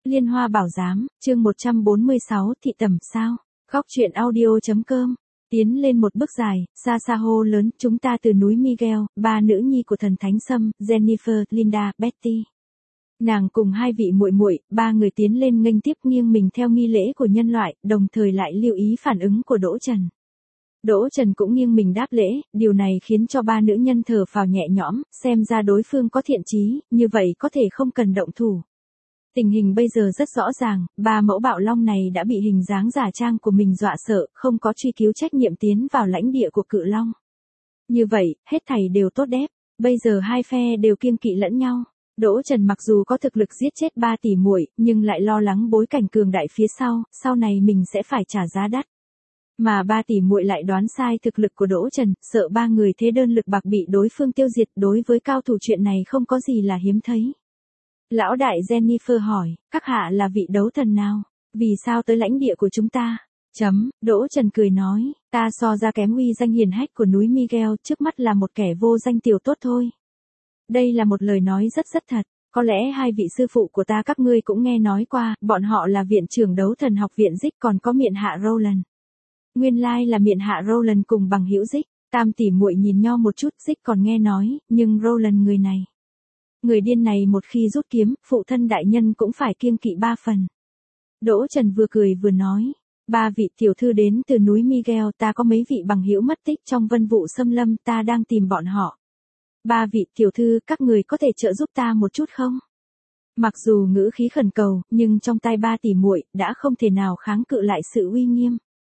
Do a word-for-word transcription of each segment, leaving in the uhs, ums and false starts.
Liên Hoa Bảo Giám, chương một trăm bốn mươi sáu, thị tẩm sao? Góc truyện audio.com. Tiến lên một bước dài, xa xa hô lớn, chúng ta từ núi Miguel, ba nữ nhi của thần thánh Sâm, Jennifer, Linda, Betty. Nàng cùng hai vị muội muội, ba người tiến lên nghênh tiếp nghiêng mình theo nghi lễ của nhân loại, đồng thời lại lưu ý phản ứng của Đỗ Trần. Đỗ Trần cũng nghiêng mình đáp lễ, điều này khiến cho ba nữ nhân thở phào nhẹ nhõm, xem ra đối phương có thiện chí, như vậy có thể không cần động thủ. Tình hình bây giờ rất rõ ràng, ba mẫu bạo long này đã bị hình dáng giả trang của mình dọa sợ, không có truy cứu trách nhiệm tiến vào lãnh địa của cự long. Như vậy, hết thảy đều tốt đẹp, bây giờ hai phe đều kiêng kỵ lẫn nhau. Đỗ Trần mặc dù có thực lực giết chết ba tỷ muội, nhưng lại lo lắng bối cảnh cường đại phía sau, sau này mình sẽ phải trả giá đắt. Mà ba tỷ muội lại đoán sai thực lực của Đỗ Trần, sợ ba người thế đơn lực bạc bị đối phương tiêu diệt, đối với cao thủ chuyện này không có gì là hiếm thấy. Lão đại Jennifer hỏi, các hạ là vị đấu thần nào? Vì sao tới lãnh địa của chúng ta? Chấm, Đỗ Trần cười nói, ta so ra kém uy danh hiển hách của núi Miguel, trước mắt là một kẻ vô danh tiểu tốt thôi. Đây là một lời nói rất rất thật, có lẽ hai vị sư phụ của ta các ngươi cũng nghe nói qua, bọn họ là viện trưởng đấu thần học viện Dích, còn có miện hạ Roland. Nguyên lai là miện hạ Roland cùng bằng hữu Dích, tam tỷ muội nhìn nho một chút, Dích còn nghe nói, nhưng Roland người này. Người điên này một khi rút kiếm, phụ thân đại nhân cũng phải kiêng kỵ ba phần. Đỗ Trần vừa cười vừa nói, ba vị tiểu thư đến từ núi Miguel, ta có mấy vị bằng hữu mất tích trong vân vụ xâm lâm, ta đang tìm bọn họ. Ba vị tiểu thư, các người có thể trợ giúp ta một chút không? Mặc dù ngữ khí khẩn cầu, nhưng trong tay ba tỷ muội đã không thể nào kháng cự lại sự uy nghiêm.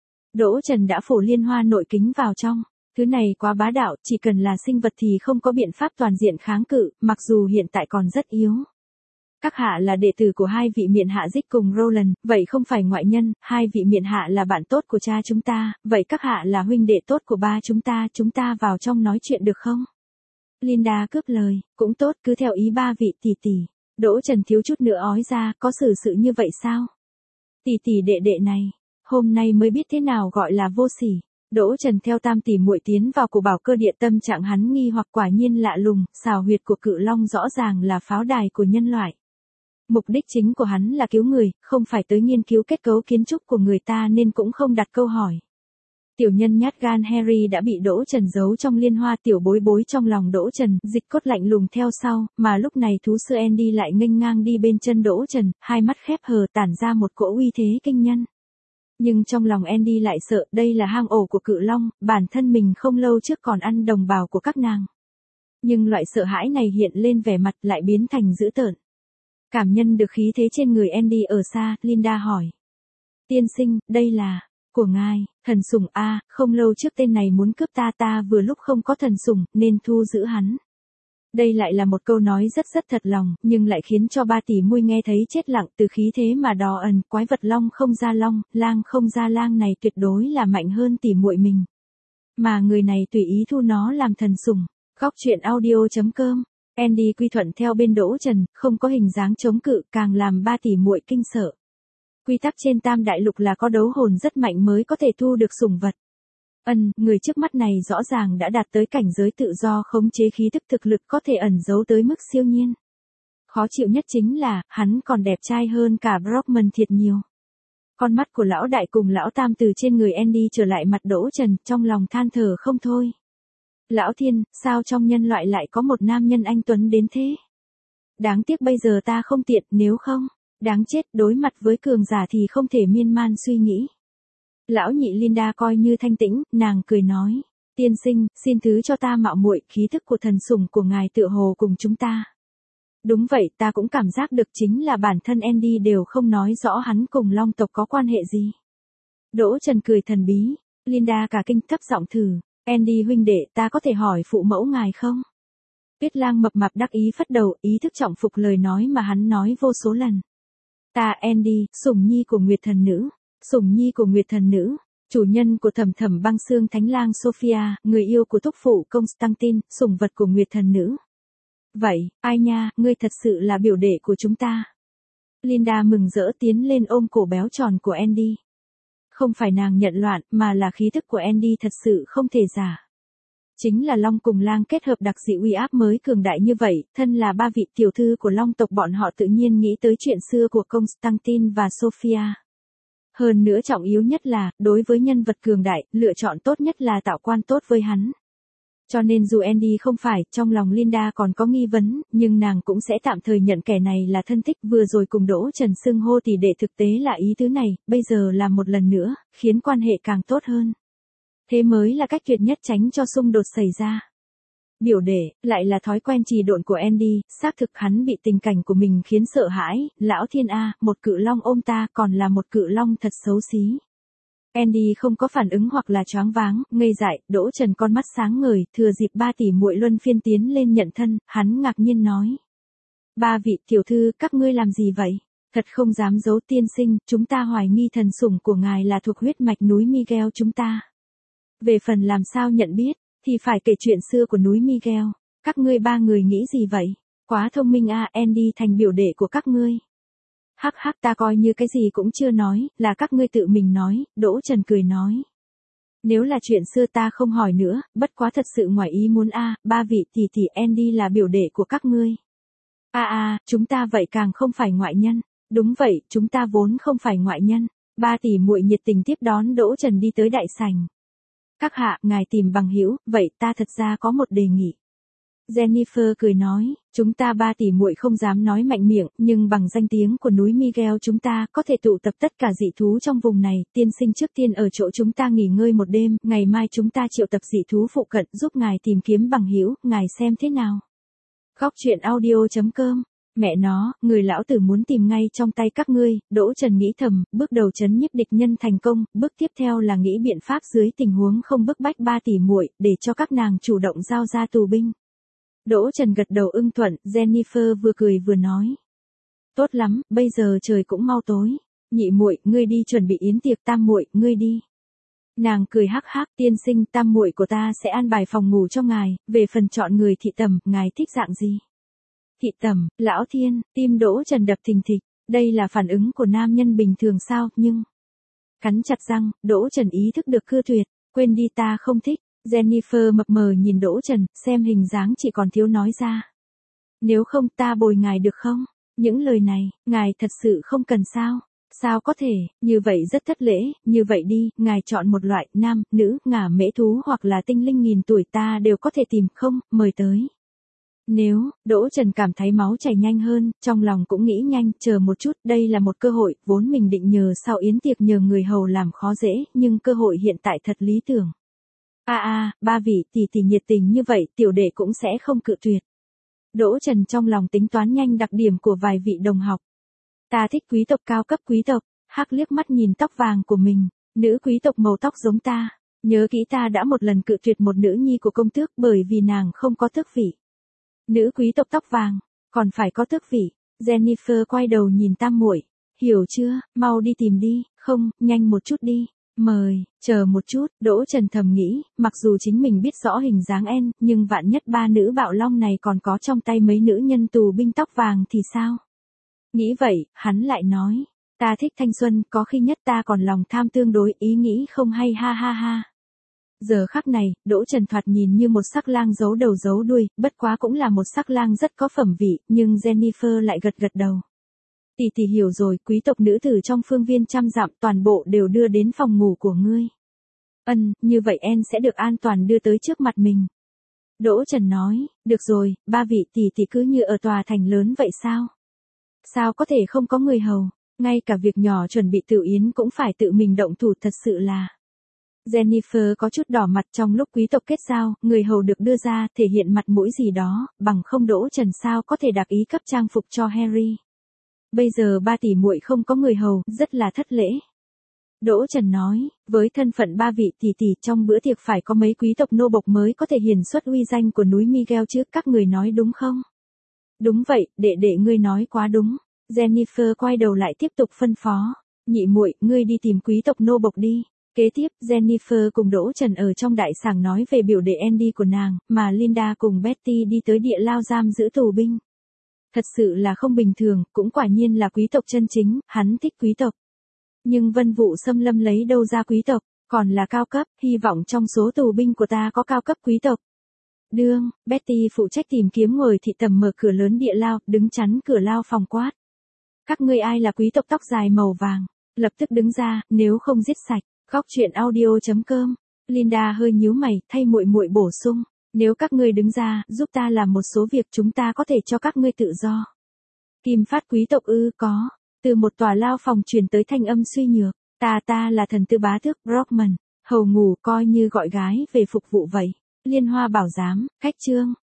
Đỗ Trần đã phổ liên hoa nội kính vào trong. Thứ này quá bá đạo, chỉ cần là sinh vật thì không có biện pháp toàn diện kháng cự, mặc dù hiện tại còn rất yếu. Các hạ là đệ tử của hai vị miện hạ Dích cùng Roland, vậy không phải ngoại nhân, hai vị miện hạ là bạn tốt của cha chúng ta, vậy các hạ là huynh đệ tốt của ba chúng ta, chúng ta vào trong nói chuyện được không? Linda cướp lời, cũng tốt, cứ theo ý ba vị tỷ tỷ. Đỗ Trần thiếu chút nữa ói ra, có xử sự như vậy sao? Tỷ tỷ đệ đệ này, hôm nay mới biết thế nào gọi là vô sỉ. Đỗ Trần theo tam tỷ muội tiến vào cổ bảo cơ địa, tâm trạng hắn nghi hoặc quả nhiên lạ lùng, xào huyệt của cự long rõ ràng là pháo đài của nhân loại. Mục đích chính của hắn là cứu người, không phải tới nghiên cứu kết cấu kiến trúc của người ta nên cũng không đặt câu hỏi. Tiểu nhân nhát gan Harry đã bị Đỗ Trần giấu trong liên hoa, tiểu bối bối trong lòng Đỗ Trần, dịch cốt lạnh lùng theo sau, mà lúc này thú sư Andy lại nghênh ngang đi bên chân Đỗ Trần, hai mắt khép hờ tản ra một cỗ uy thế kinh nhân. Nhưng trong lòng Andy lại sợ, đây là hang ổ của cự long, bản thân mình không lâu trước còn ăn đồng bào của các nàng. Nhưng loại sợ hãi này hiện lên vẻ mặt lại biến thành dữ tợn. Cảm nhận được khí thế trên người Andy ở xa, Linda hỏi. Tiên sinh, đây là, của ngài, thần sủng a, không lâu trước tên này muốn cướp ta ta vừa lúc không có thần sủng, nên thu giữ hắn. Đây lại là một câu nói rất rất thật lòng, nhưng lại khiến cho ba tỷ muội nghe thấy chết lặng, từ khí thế mà đò ẩn, quái vật long không ra long, lang không ra lang này tuyệt đối là mạnh hơn tỷ muội mình. Mà người này tùy ý thu nó làm thần sủng. Góc truyện audio.com. Andy quy thuận theo bên Đỗ Trần, không có hình dáng chống cự, càng làm ba tỷ muội kinh sợ. Quy tắc trên Tam Đại Lục là có đấu hồn rất mạnh mới có thể thu được sủng vật. Ân, người trước mắt này rõ ràng đã đạt tới cảnh giới tự do khống chế khí thức, thực lực có thể ẩn giấu tới mức siêu nhiên. Khó chịu nhất chính là, hắn còn đẹp trai hơn cả Brockman thiệt nhiều. Con mắt của lão đại cùng lão tam từ trên người Andy trở lại mặt Đỗ Trần, trong lòng than thở không thôi. Lão thiên, sao trong nhân loại lại có một nam nhân anh tuấn đến thế? Đáng tiếc bây giờ ta không tiện, nếu không, đáng chết, đối mặt với cường giả thì không thể miên man suy nghĩ. Lão nhị Linda coi như thanh tĩnh, nàng cười nói, tiên sinh, xin thứ cho ta mạo muội, khí thức của thần sủng của ngài tựa hồ cùng chúng ta. Đúng vậy, ta cũng cảm giác được chính là bản thân Andy đều không nói rõ hắn cùng long tộc có quan hệ gì. Đỗ Trần cười thần bí, Linda cả kinh thấp giọng thử, Andy huynh đệ, ta có thể hỏi phụ mẫu ngài không? Tuyết Lang mập mạp đắc ý phất đầu, ý thức trọng phục lời nói mà hắn nói vô số lần. Ta Andy, sủng nhi của Nguyệt thần nữ. Sủng nhi của Nguyệt thần nữ, chủ nhân của Thầm Thầm Băng Xương Thánh Lang Sophia, người yêu của thúc phụ Constantine, sủng vật của Nguyệt thần nữ. Vậy, ai nha, ngươi thật sự là biểu đệ của chúng ta. Linda mừng rỡ tiến lên ôm cổ béo tròn của Andy. Không phải nàng nhận loạn, mà là khí thức của Andy thật sự không thể giả. Chính là Long cùng Lang kết hợp đặc dị uy áp mới cường đại như vậy, thân là ba vị tiểu thư của Long tộc bọn họ tự nhiên nghĩ tới chuyện xưa của Constantine và Sophia. Hơn nữa trọng yếu nhất là, đối với nhân vật cường đại, lựa chọn tốt nhất là tạo quan tốt với hắn. Cho nên dù Andy không phải, trong lòng Linda còn có nghi vấn, nhưng nàng cũng sẽ tạm thời nhận kẻ này là thân thích, vừa rồi cùng Đỗ Trần xưng hô thì để thực tế là ý tứ này, bây giờ làm một lần nữa, khiến quan hệ càng tốt hơn. Thế mới là cách tuyệt nhất tránh cho xung đột xảy ra. Biểu đệ, lại là thói quen trì độn của Andy, xác thực hắn bị tình cảnh của mình khiến sợ hãi, lão thiên A, một cự long ôm ta còn là một cự long thật xấu xí. Andy không có phản ứng hoặc là choáng váng, ngây dại, Đỗ Trần con mắt sáng ngời, thừa dịp ba tỷ muội luân phiên tiến lên nhận thân, hắn ngạc nhiên nói. Ba vị tiểu thư, các ngươi làm gì vậy? Thật không dám giấu tiên sinh, chúng ta hoài nghi thần sủng của ngài là thuộc huyết mạch núi Miguel chúng ta. Về phần làm sao nhận biết, thì phải kể chuyện xưa của núi Miguel. Các ngươi ba người nghĩ gì vậy? Quá thông minh a, Andy thành biểu đệ của các ngươi. Hắc hắc, ta coi như cái gì cũng chưa nói, là các ngươi tự mình nói, Đỗ Trần cười nói. Nếu là chuyện xưa ta không hỏi nữa, bất quá thật sự ngoài ý muốn a, ba vị tỷ tỷ Andy là biểu đệ của các ngươi. A a, chúng ta vậy càng không phải ngoại nhân. Đúng vậy, chúng ta vốn không phải ngoại nhân. Ba tỷ muội nhiệt tình tiếp đón Đỗ Trần đi tới đại sảnh. Các hạ, ngài tìm bằng hữu, vậy ta thật ra có một đề nghị. Jennifer cười nói, chúng ta ba tỷ muội không dám nói mạnh miệng, nhưng bằng danh tiếng của núi Miguel chúng ta có thể tụ tập tất cả dị thú trong vùng này, tiên sinh trước tiên ở chỗ chúng ta nghỉ ngơi một đêm, ngày mai chúng ta triệu tập dị thú phụ cận giúp ngài tìm kiếm bằng hữu, ngài xem thế nào. Góc truyện audio chấm com. Mẹ nó, người lão tử muốn tìm ngay trong tay các ngươi, Đỗ Trần nghĩ thầm, bước đầu trấn nhiếp địch nhân thành công, bước tiếp theo là nghĩ biện pháp dưới tình huống không bức bách ba tỷ muội, để cho các nàng chủ động giao ra tù binh. Đỗ Trần gật đầu ưng thuận, Jennifer vừa cười vừa nói. Tốt lắm, bây giờ trời cũng mau tối. Nhị muội, ngươi đi chuẩn bị yến tiệc, tam muội, ngươi đi. Nàng cười hắc hắc, tiên sinh, tam muội của ta sẽ an bài phòng ngủ cho ngài, về phần chọn người thị tầm, ngài thích dạng gì? Thị tầm, lão thiên, tim Đỗ Trần đập thình thịch, đây là phản ứng của nam nhân bình thường sao, nhưng... Cắn chặt răng, Đỗ Trần ý thức được cưa tuyệt, quên đi ta không thích. Jennifer mập mờ nhìn Đỗ Trần, xem hình dáng chỉ còn thiếu nói ra. Nếu không ta bồi ngài được không? Những lời này, ngài thật sự không cần sao? Sao có thể, như vậy rất thất lễ, như vậy đi, ngài chọn một loại, nam, nữ, ngả mễ thú hoặc là tinh linh nghìn tuổi ta đều có thể tìm, không, mời tới. Nếu, Đỗ Trần cảm thấy máu chảy nhanh hơn, trong lòng cũng nghĩ nhanh, chờ một chút, đây là một cơ hội, vốn mình định nhờ sau yến tiệc nhờ người hầu làm khó dễ, nhưng cơ hội hiện tại thật lý tưởng. A a, ba vị tỷ tỷ nhiệt tình như vậy, tiểu đệ cũng sẽ không cự tuyệt. Đỗ Trần trong lòng tính toán nhanh đặc điểm của vài vị đồng học. Ta thích quý tộc cao cấp quý tộc, hắc liếc mắt nhìn tóc vàng của mình, nữ quý tộc màu tóc giống ta, nhớ kỹ ta đã một lần cự tuyệt một nữ nhi của công tước bởi vì nàng không có tước vị. Nữ quý tộc tóc vàng, còn phải có tước vị. Jennifer quay đầu nhìn tam muội, hiểu chưa, mau đi tìm đi, không, nhanh một chút đi. Mời, chờ một chút, Đỗ Trần thầm nghĩ, mặc dù chính mình biết rõ hình dáng en, nhưng vạn nhất ba nữ bạo long này còn có trong tay mấy nữ nhân tù binh tóc vàng thì sao? Nghĩ vậy, hắn lại nói, ta thích thanh xuân, có khi nhất ta còn lòng tham tương đối, ý nghĩ không hay ha ha ha. Giờ khắc này, Đỗ Trần thoạt nhìn như một sắc lang giấu đầu giấu đuôi, bất quá cũng là một sắc lang rất có phẩm vị, nhưng Jennifer lại gật gật đầu. Tỷ tỷ hiểu rồi, quý tộc nữ tử trong phương viên trăm dặm toàn bộ đều đưa đến phòng ngủ của ngươi. Ân, như vậy en sẽ được an toàn đưa tới trước mặt mình. Đỗ Trần nói, được rồi, ba vị tỷ tỷ cứ như ở tòa thành lớn vậy sao? Sao có thể không có người hầu, ngay cả việc nhỏ chuẩn bị tự yến cũng phải tự mình động thủ, thật sự là. Jennifer có chút đỏ mặt, trong lúc quý tộc kết giao, người hầu được đưa ra thể hiện mặt mũi gì đó, bằng không Đỗ Trần sao có thể đặc ý cấp trang phục cho Harry. Bây giờ ba tỷ muội không có người hầu, rất là thất lễ. Đỗ Trần nói, với thân phận ba vị tỷ tỷ trong bữa tiệc phải có mấy quý tộc nô bộc mới có thể hiển xuất uy danh của núi Miguel chứ, các người nói đúng không? Đúng vậy, đệ đệ ngươi nói quá đúng. Jennifer quay đầu lại tiếp tục phân phó, nhị muội, ngươi đi tìm quý tộc nô bộc đi. Kế tiếp, Jennifer cùng Đỗ Trần ở trong đại sảnh nói về biểu đệ Andy của nàng, mà Linda cùng Betty đi tới địa lao giam giữ tù binh. Thật sự là không bình thường, cũng quả nhiên là quý tộc chân chính, hắn thích quý tộc. Nhưng Vân Vũ Xâm Lâm lấy đâu ra quý tộc, còn là cao cấp, hy vọng trong số tù binh của ta có cao cấp quý tộc. Đương, Betty phụ trách tìm kiếm ngồi thị tầm mở cửa lớn địa lao, đứng chắn cửa lao phòng quát. Các ngươi ai là quý tộc tóc dài màu vàng? Lập tức đứng ra, nếu không giết sạch. Góc chuyện audio.com. Linda hơi nhíu mày, thay muội muội bổ sung. Nếu các ngươi đứng ra, giúp ta làm một số việc chúng ta có thể cho các ngươi tự do. Kim phát quý tộc ư có. Từ một tòa lao phòng truyền tới thanh âm suy nhược. Ta ta là thần tư bá tước Brockman. Hầu ngủ coi như gọi gái về phục vụ vậy. Liên hoa bảo giám, khách trương.